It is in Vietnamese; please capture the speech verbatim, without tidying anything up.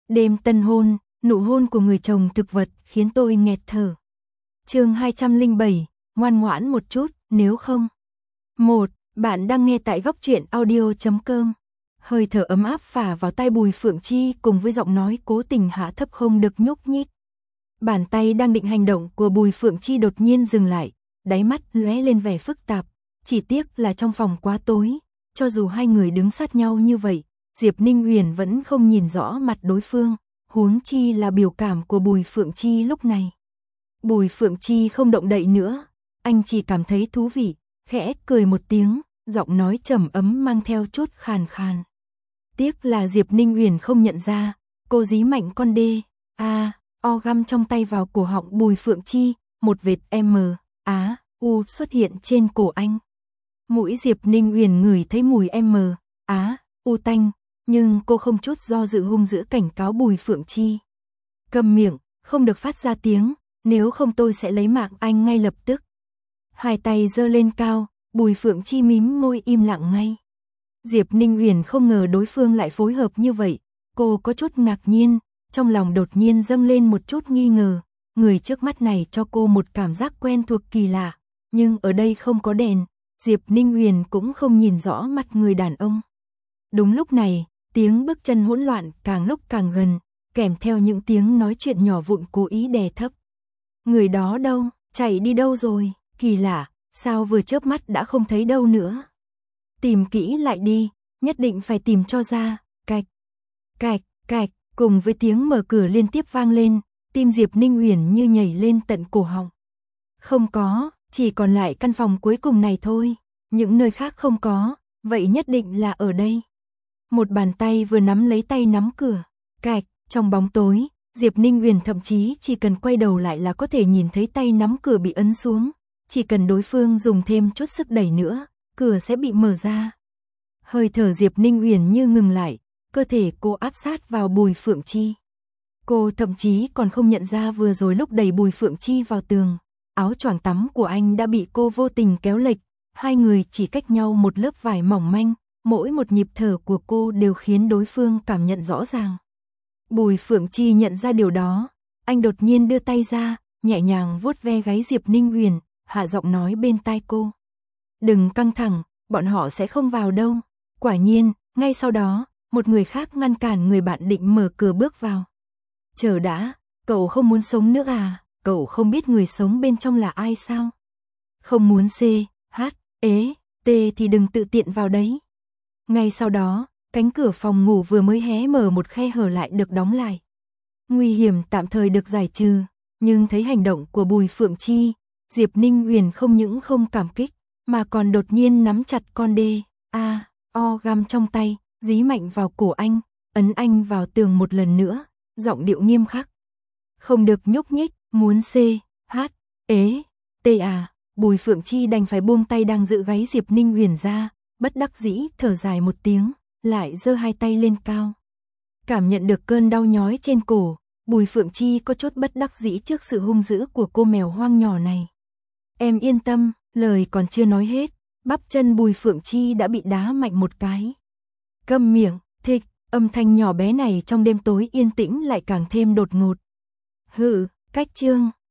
Đêm tân hôn, nụ hôn của người chồng thực vật khiến tôi nghẹt thở. Chương hai trăm lẻ bảy, ngoan ngoãn một chút, nếu không. một. Bạn đang nghe tại góc truyện audio chấm com. Hơi thở ấm áp phả vào tai Bùi Phượng Chi cùng với giọng nói cố tình hạ thấp không được nhúc nhích. Bàn tay đang định hành động của Bùi Phượng Chi đột nhiên dừng lại, đáy mắt lóe lên vẻ phức tạp. Chỉ tiếc là trong phòng quá tối, cho dù hai người đứng sát nhau như vậy, Diệp Ninh Uyển vẫn không nhìn rõ mặt đối phương, huống chi là biểu cảm của Bùi Phượng Chi lúc này. Bùi Phượng Chi không động đậy nữa, anh chỉ cảm thấy thú vị, khẽ cười một tiếng, giọng nói trầm ấm mang theo chút khàn khàn. Tiếc là Diệp Ninh Uyển không nhận ra, cô dí mạnh con đê, a, o găm trong tay vào cổ họng Bùi Phượng Chi, một vệt M, á, u xuất hiện trên cổ anh. Mũi Diệp Ninh Uyển ngửi thấy mùi M, á, u tanh, nhưng cô không chút do dự hung dữ cảnh cáo Bùi Phượng Chi. Câm miệng, không được phát ra tiếng, nếu không tôi sẽ lấy mạng anh ngay lập tức. Hai tay giơ lên cao, Bùi Phượng Chi mím môi im lặng ngay. Diệp Ninh Uyển không ngờ đối phương lại phối hợp như vậy, cô có chút ngạc nhiên, trong lòng đột nhiên dâng lên một chút nghi ngờ, người trước mắt này cho cô một cảm giác quen thuộc kỳ lạ, nhưng ở đây không có đèn, Diệp Ninh Uyển cũng không nhìn rõ mặt người đàn ông. Đúng lúc này, tiếng bước chân hỗn loạn càng lúc càng gần, kèm theo những tiếng nói chuyện nhỏ vụn cố ý đè thấp. Người đó đâu, chạy đi đâu rồi, kỳ lạ, sao vừa chớp mắt đã không thấy đâu nữa. Tìm kỹ lại đi, nhất định phải tìm cho ra, cạch, cạch, cạch, cùng với tiếng mở cửa liên tiếp vang lên, tim Diệp Ninh Uyển như nhảy lên tận cổ họng. Không có, chỉ còn lại căn phòng cuối cùng này thôi, những nơi khác không có, vậy nhất định là ở đây. Một bàn tay vừa nắm lấy tay nắm cửa, cạch, trong bóng tối, Diệp Ninh Uyển thậm chí chỉ cần quay đầu lại là có thể nhìn thấy tay nắm cửa bị ấn xuống, chỉ cần đối phương dùng thêm chút sức đẩy nữa, cửa sẽ bị mở ra. Hơi thở Diệp Ninh Uyển như ngừng lại, cơ thể cô áp sát vào Bùi Phượng Chi. Cô thậm chí còn không nhận ra vừa rồi lúc đẩy Bùi Phượng Chi vào tường, áo choàng tắm của anh đã bị cô vô tình kéo lệch, hai người chỉ cách nhau một lớp vải mỏng manh, mỗi một nhịp thở của cô đều khiến đối phương cảm nhận rõ ràng. Bùi Phượng Chi nhận ra điều đó, anh đột nhiên đưa tay ra, nhẹ nhàng vuốt ve gáy Diệp Ninh Uyển, hạ giọng nói bên tai cô. Đừng căng thẳng, bọn họ sẽ không vào đâu. Quả nhiên, ngay sau đó, một người khác ngăn cản người bạn định mở cửa bước vào. Chờ đã, cậu không muốn sống nữa à, cậu không biết người sống bên trong là ai sao? Không muốn C, H, ế, T thì đừng tự tiện vào đấy. Ngay sau đó, cánh cửa phòng ngủ vừa mới hé mở một khe hở lại được đóng lại. Nguy hiểm tạm thời được giải trừ, nhưng thấy hành động của Bùi Phượng Chi, Diệp Ninh Uyển không những không cảm kích, mà còn đột nhiên nắm chặt con đê, a, o găm trong tay, dí mạnh vào cổ anh, ấn anh vào tường một lần nữa, giọng điệu nghiêm khắc. Không được nhúc nhích, muốn C, H, ế, T à, Bùi Phượng Chi đành phải buông tay đang giữ gáy Diệp Ninh Uyển ra, bất đắc dĩ thở dài một tiếng, lại giơ hai tay lên cao. Cảm nhận được cơn đau nhói trên cổ, Bùi Phượng Chi có chút bất đắc dĩ trước sự hung dữ của cô mèo hoang nhỏ này. Em yên tâm, lời còn chưa nói hết, bắp chân Bùi Phượng Chi đã bị đá mạnh một cái. Câm miệng, thịch, âm thanh nhỏ bé này trong đêm tối yên tĩnh lại càng thêm đột ngột. Hừ, cách chương.